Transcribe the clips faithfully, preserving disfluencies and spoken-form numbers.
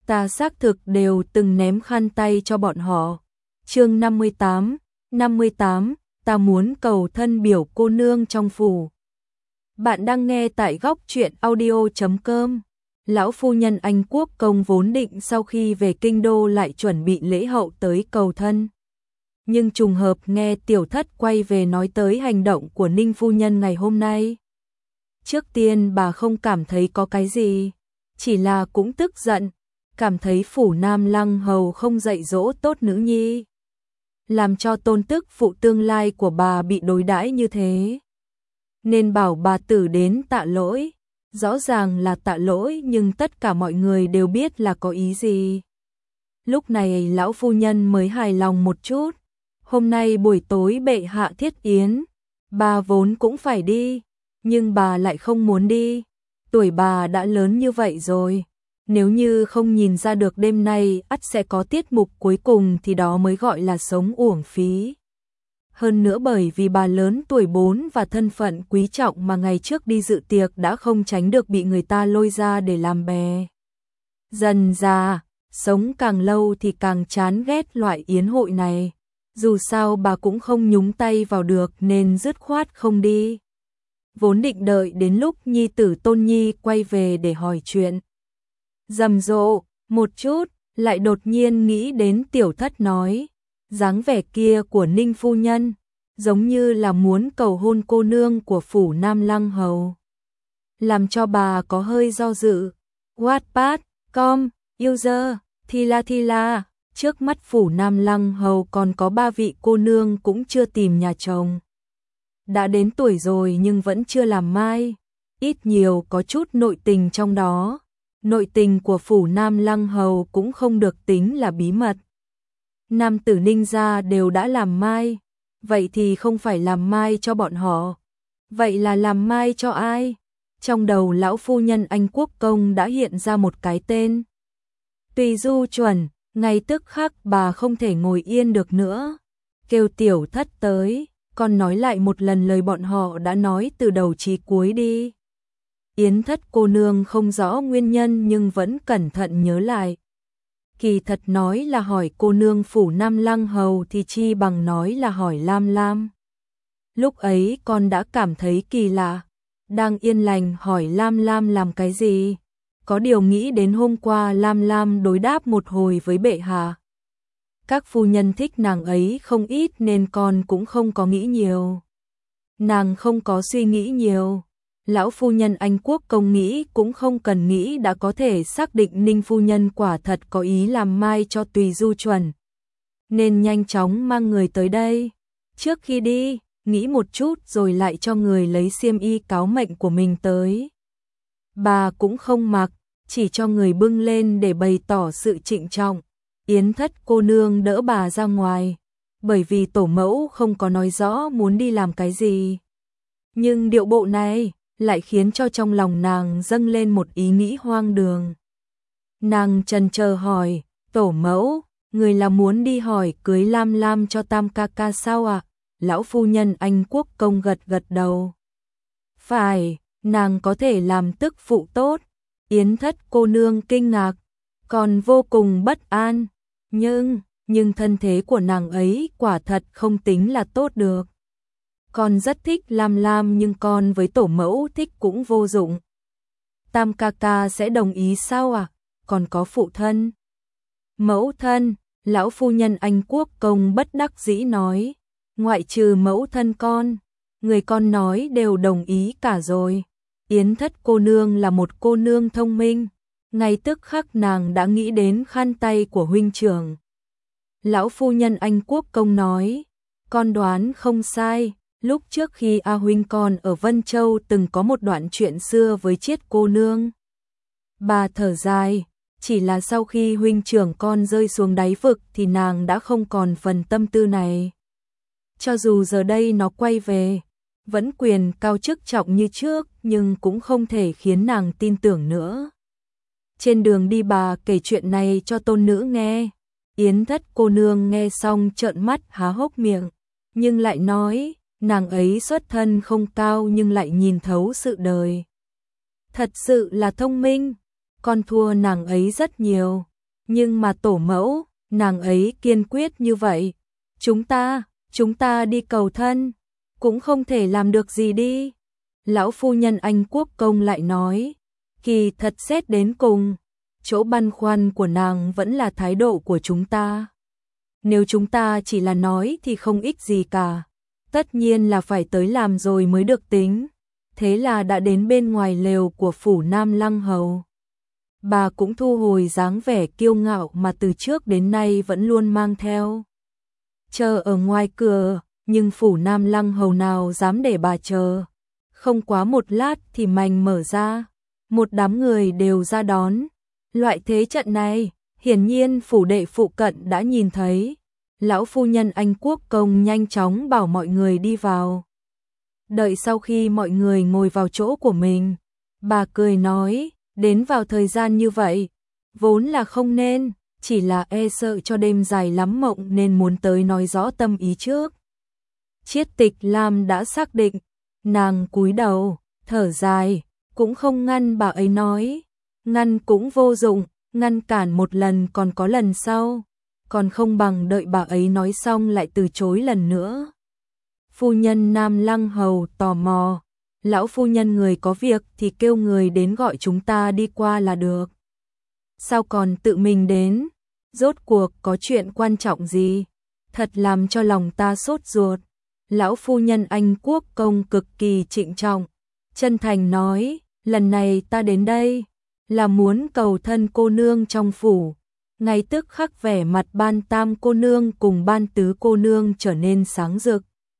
Ta xác thực đều từng ném khăn tay cho bọn họ. Chương năm mươi tám, năm mươi tám, ta muốn cầu thân biểu cô nương trong phủ. Bạn đang nghe tại góc truyện audio chấm com. Lão phu nhân Anh Quốc công vốn định sau khi về kinh đô lại chuẩn bị lễ hậu tới cầu thân. Nhưng trùng hợp nghe tiểu thất quay về nói tới hành động của Ninh phu nhân ngày hôm nay. Trước tiên bà không cảm thấy có cái gì, chỉ là cũng tức giận, cảm thấy phủ Nam Lăng Hầu không dạy dỗ tốt nữ nhi, làm cho tôn tức phụ tương lai của bà bị đối đãi như thế. Nên bảo bà tử đến tạ lỗi, rõ ràng là tạ lỗi nhưng tất cả mọi người đều biết là có ý gì. Lúc này lão phu nhân mới hài lòng một chút, hôm nay buổi tối bệ hạ thiết yến, bà vốn cũng phải đi, nhưng bà lại không muốn đi, tuổi bà đã lớn như vậy rồi. Nếu như không nhìn ra được đêm nay ắt sẽ có tiết mục cuối cùng thì đó mới gọi là sống uổng phí. Hơn nữa bởi vì bà lớn tuổi bốn và thân phận quý trọng mà ngày trước đi dự tiệc đã không tránh được bị người ta lôi ra để làm bè. Dần già, sống càng lâu thì càng chán ghét loại yến hội này. Dù sao bà cũng không nhúng tay vào được nên dứt khoát không đi. Vốn định đợi đến lúc nhi tử Tôn Nhi quay về để hỏi chuyện rầm rộ một chút, lại đột nhiên nghĩ đến tiểu thất nói, dáng vẻ kia của Ninh phu nhân, giống như là muốn cầu hôn cô nương của phủ Nam Lăng Hầu. Làm cho bà có hơi do dự. Wattpad, com, user, Thila Thila, trước mắt phủ Nam Lăng Hầu còn có ba vị cô nương cũng chưa tìm nhà chồng. Đã đến tuổi rồi nhưng vẫn chưa làm mai, ít nhiều có chút nội tình trong đó. Nội tình của phủ Nam Lăng Hầu cũng không được tính là bí mật. Nam tử Ninh gia đều đã làm mai, vậy thì không phải làm mai cho bọn họ. Vậy là làm mai cho ai? Trong đầu lão phu nhân Anh Quốc công đã hiện ra một cái tên. Tùy Du Chuẩn, ngay tức khắc bà không thể ngồi yên được nữa. Kêu tiểu thất tới, còn nói lại một lần lời bọn họ đã nói từ đầu chí cuối đi. Yến thất cô nương không rõ nguyên nhân nhưng vẫn cẩn thận nhớ lại. Kỳ thật nói là hỏi cô nương phủ Nam Lăng Hầu thì chi bằng nói là hỏi Lam Lam. Lúc ấy con đã cảm thấy kỳ lạ, đang yên lành hỏi Lam Lam làm cái gì. Có điều nghĩ đến hôm qua Lam Lam đối đáp một hồi với bệ hạ. Các phu nhân thích nàng ấy không ít nên con cũng không có nghĩ nhiều. Nàng không có suy nghĩ nhiều. Lão phu nhân Anh Quốc công nghĩ cũng không cần nghĩ đã có thể xác định Ninh phu nhân quả thật có ý làm mai cho Tùy Du Chuẩn. Nên nhanh chóng mang người tới đây. Trước khi đi, nghĩ một chút rồi lại cho người lấy xiêm y cáo mệnh của mình tới. Bà cũng không mặc, chỉ cho người bưng lên để bày tỏ sự trịnh trọng. Yến thất cô nương đỡ bà ra ngoài, bởi vì tổ mẫu không có nói rõ muốn đi làm cái gì. Nhưng điệu bộ này lại khiến cho trong lòng nàng dâng lên một ý nghĩ hoang đường. Nàng chần chờ hỏi, tổ mẫu, người là muốn đi hỏi cưới Lam Lam cho Tam ca ca sao ạ? À? Lão phu nhân Anh Quốc công gật gật đầu. Phải, nàng có thể làm tức phụ tốt. Yến thất cô nương kinh ngạc, còn vô cùng bất an. Nhưng, nhưng thân thế của nàng ấy quả thật không tính là tốt được. Con rất thích Lam Lam nhưng con với tổ mẫu thích cũng vô dụng. Tam ca ca sẽ đồng ý sao à? Còn có phụ thân. Mẫu thân, lão phu nhân Anh Quốc công bất đắc dĩ nói. Ngoại trừ mẫu thân con, người con nói đều đồng ý cả rồi. Yến thất cô nương là một cô nương thông minh. Ngay tức khắc nàng đã nghĩ đến khăn tay của huynh trưởng. Lão phu nhân Anh Quốc công nói. Con đoán không sai. Lúc trước khi A huynh còn ở Vân Châu từng có một đoạn chuyện xưa với Chiết cô nương. Bà thở dài, chỉ là sau khi huynh trưởng con rơi xuống đáy vực thì nàng đã không còn phần tâm tư này. Cho dù giờ đây nó quay về, vẫn quyền cao chức trọng như trước nhưng cũng không thể khiến nàng tin tưởng nữa. Trên đường đi bà kể chuyện này cho tôn nữ nghe. Yến thất cô nương nghe xong trợn mắt há hốc miệng, nhưng lại nói, nàng ấy xuất thân không cao nhưng lại nhìn thấu sự đời. Thật sự là thông minh, con thua nàng ấy rất nhiều. Nhưng mà tổ mẫu, nàng ấy kiên quyết như vậy. Chúng ta, chúng ta đi cầu thân, cũng không thể làm được gì đi. Lão phu nhân Anh Quốc công lại nói, kỳ thật xét đến cùng, chỗ băn khoăn của nàng vẫn là thái độ của chúng ta. Nếu chúng ta chỉ là nói thì không ích gì cả, tất nhiên là phải tới làm rồi mới được tính. Thế là đã đến bên ngoài lều của phủ Nam Lăng Hầu. Bà cũng thu hồi dáng vẻ kiêu ngạo mà từ trước đến nay vẫn luôn mang theo. Chờ ở ngoài cửa, nhưng phủ Nam Lăng Hầu nào dám để bà chờ. Không quá một lát thì mành mở ra, một đám người đều ra đón. Loại thế trận này, hiển nhiên phủ đệ phụ cận đã nhìn thấy. Lão phu nhân Anh Quốc công nhanh chóng bảo mọi người đi vào. Đợi sau khi mọi người ngồi vào chỗ của mình, bà cười nói, đến vào thời gian như vậy, vốn là không nên, chỉ là e sợ cho đêm dài lắm mộng nên muốn tới nói rõ tâm ý trước. Chiết Tịch Lam đã xác định, nàng cúi đầu, thở dài, cũng không ngăn bà ấy nói, ngăn cũng vô dụng, ngăn cản một lần còn có lần sau, còn không bằng đợi bà ấy nói xong lại từ chối lần nữa. Phu nhân Nam Lăng Hầu tò mò, lão phu nhân người có việc thì kêu người đến gọi chúng ta đi qua là được. Sao còn tự mình đến? Rốt cuộc có chuyện quan trọng gì? Thật làm cho lòng ta sốt ruột. Lão phu nhân Anh Quốc công cực kỳ trịnh trọng, chân thành nói, lần này ta đến đây là muốn cầu thân cô nương trong phủ. Ngay tức khắc vẻ mặt Ban Tam cô nương cùng Ban Tứ cô nương trở nên sáng rực.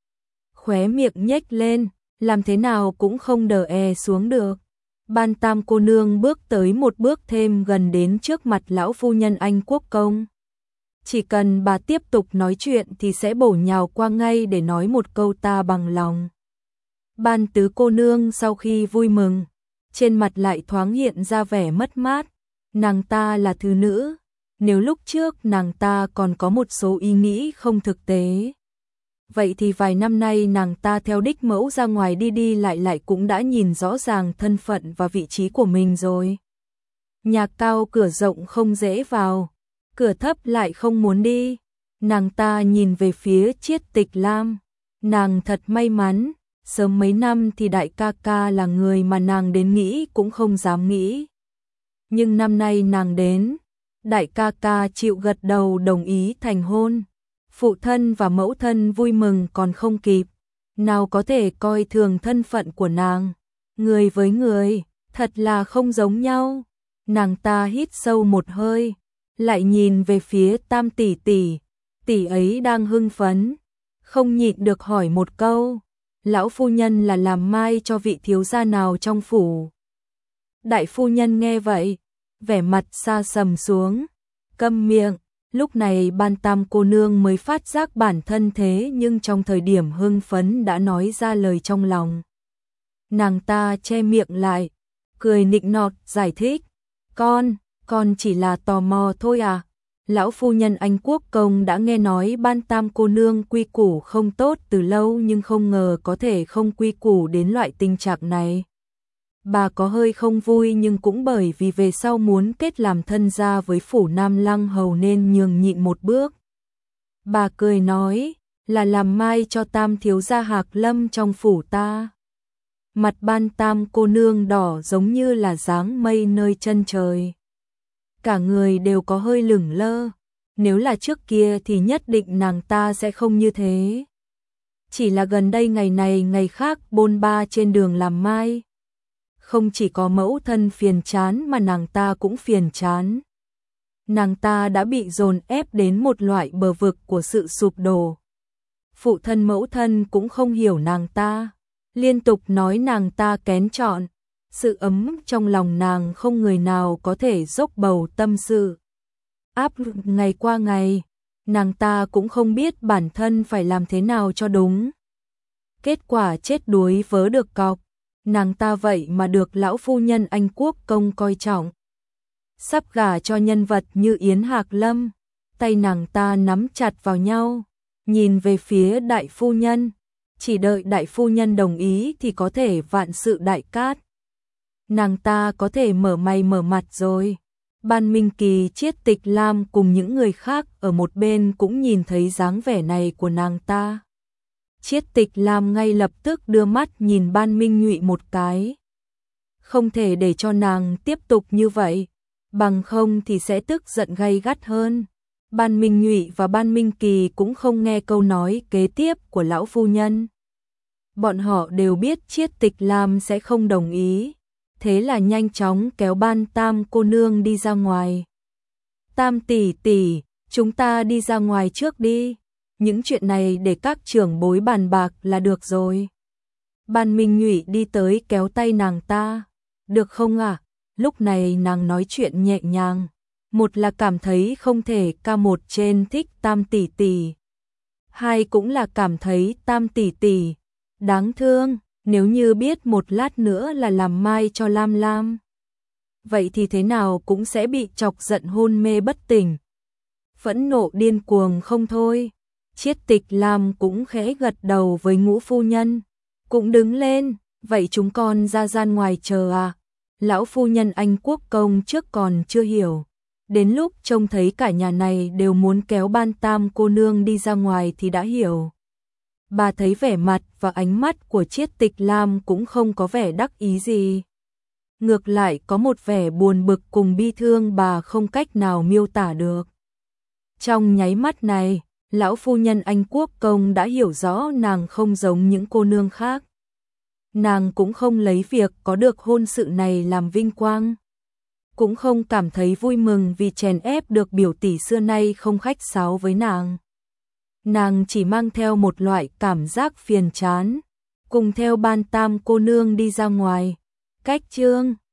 Khóe miệng nhếch lên, làm thế nào cũng không đờ e xuống được. Ban Tam cô nương bước tới một bước thêm gần đến trước mặt lão phu nhân Anh Quốc công. Chỉ cần bà tiếp tục nói chuyện thì sẽ bổ nhào qua ngay để nói một câu ta bằng lòng. Ban Tứ cô nương sau khi vui mừng, trên mặt lại thoáng hiện ra vẻ mất mát. Nàng ta là thứ nữ, nếu lúc trước nàng ta còn có một số ý nghĩ không thực tế, vậy thì vài năm nay nàng ta theo đích mẫu ra ngoài đi đi lại lại cũng đã nhìn rõ ràng thân phận và vị trí của mình rồi. Nhà cao cửa rộng không dễ vào, cửa thấp lại không muốn đi. Nàng ta nhìn về phía Chiết Tịch Lam, nàng thật may mắn, sớm mấy năm thì đại ca ca là người mà nàng đến nghĩ cũng không dám nghĩ. Nhưng năm nay nàng đến, đại ca ca chịu gật đầu đồng ý thành hôn. Phụ thân và mẫu thân vui mừng còn không kịp, nào có thể coi thường thân phận của nàng. Người với người, thật là không giống nhau. Nàng ta hít sâu một hơi, lại nhìn về phía Tam tỷ tỷ, tỷ ấy đang hưng phấn, không nhịn được hỏi một câu, lão phu nhân là làm mai cho vị thiếu gia nào trong phủ? Đại phu nhân nghe vậy, vẻ mặt xa sầm xuống, câm miệng. Lúc này Ban Tam cô nương mới phát giác bản thân thế nhưng trong thời điểm hưng phấn đã nói ra lời trong lòng. Nàng ta che miệng lại, cười nịnh nọt giải thích, con, con chỉ là tò mò thôi à. Lão phu nhân Anh Quốc công đã nghe nói Ban Tam cô nương quy củ không tốt từ lâu nhưng không ngờ có thể không quy củ đến loại tình trạng này. Bà có hơi không vui nhưng cũng bởi vì về sau muốn kết làm thân gia với phủ Nam Lăng Hầu nên nhường nhịn một bước. Bà cười nói, là làm mai cho Tam thiếu gia Hạc Lâm trong phủ ta. Mặt Ban Tam cô nương đỏ giống như là dáng mây nơi chân trời. Cả người đều có hơi lửng lơ, nếu là trước kia thì nhất định nàng ta sẽ không như thế. Chỉ là gần đây ngày này ngày khác bôn ba trên đường làm mai. Không chỉ có mẫu thân phiền chán mà nàng ta cũng phiền chán. Nàng ta đã bị dồn ép đến một loại bờ vực của sự sụp đổ. Phụ thân mẫu thân cũng không hiểu nàng ta, liên tục nói nàng ta kén chọn. Sự ấm trong lòng nàng không người nào có thể dốc bầu tâm sự. Áp lực ngày qua ngày, nàng ta cũng không biết bản thân phải làm thế nào cho đúng. Kết quả chết đuối vớ được cọc. Nàng ta vậy mà được lão phu nhân Anh Quốc công coi trọng. Sắp gả cho nhân vật như Yến Hạc Lâm, tay nàng ta nắm chặt vào nhau, nhìn về phía đại phu nhân, chỉ đợi đại phu nhân đồng ý thì có thể vạn sự đại cát. Nàng ta có thể mở mày mở mặt rồi. Ban Minh Kỳ, Chiết Tịch Lam cùng những người khác ở một bên cũng nhìn thấy dáng vẻ này của nàng ta. Chiết Tịch Lam ngay lập tức đưa mắt nhìn Ban Minh Nhụy một cái. Không thể để cho nàng tiếp tục như vậy, bằng không thì sẽ tức giận gay gắt hơn. Ban Minh Nhụy và Ban Minh Kỳ cũng không nghe câu nói kế tiếp của lão phu nhân. Bọn họ đều biết Chiết Tịch Lam sẽ không đồng ý, thế là nhanh chóng kéo Ban Tam cô nương đi ra ngoài. Tam tỷ tỷ, chúng ta đi ra ngoài trước đi, những chuyện này để các trưởng bối bàn bạc là được rồi. Ban Minh Nhụy đi tới kéo tay nàng ta. Được không ạ? À? Lúc này nàng nói chuyện nhẹ nhàng. Một là cảm thấy không thể ca một trên thích Tam tỷ tỷ. Hai cũng là cảm thấy Tam tỷ tỷ đáng thương, nếu như biết một lát nữa là làm mai cho Lam Lam. Vậy thì thế nào cũng sẽ bị chọc giận hôn mê bất tỉnh. Phẫn nộ điên cuồng không thôi. Chiết Tịch Lam cũng khẽ gật đầu với Ngũ phu nhân, cũng đứng lên, vậy chúng con ra gian ngoài chờ à? Lão phu nhân Anh Quốc công trước còn chưa hiểu, đến lúc trông thấy cả nhà này đều muốn kéo Ban Tam cô nương đi ra ngoài thì đã hiểu. Bà thấy vẻ mặt và ánh mắt của Chiết Tịch Lam cũng không có vẻ đắc ý gì. Ngược lại có một vẻ buồn bực cùng bi thương bà không cách nào miêu tả được. Trong nháy mắt này, lão phu nhân Anh Quốc công đã hiểu rõ nàng không giống những cô nương khác. Nàng cũng không lấy việc có được hôn sự này làm vinh quang. Cũng không cảm thấy vui mừng vì chèn ép được biểu tỷ xưa nay không khách sáo với nàng. Nàng chỉ mang theo một loại cảm giác phiền chán, cùng theo Ban Tam cô nương đi ra ngoài. Cách chương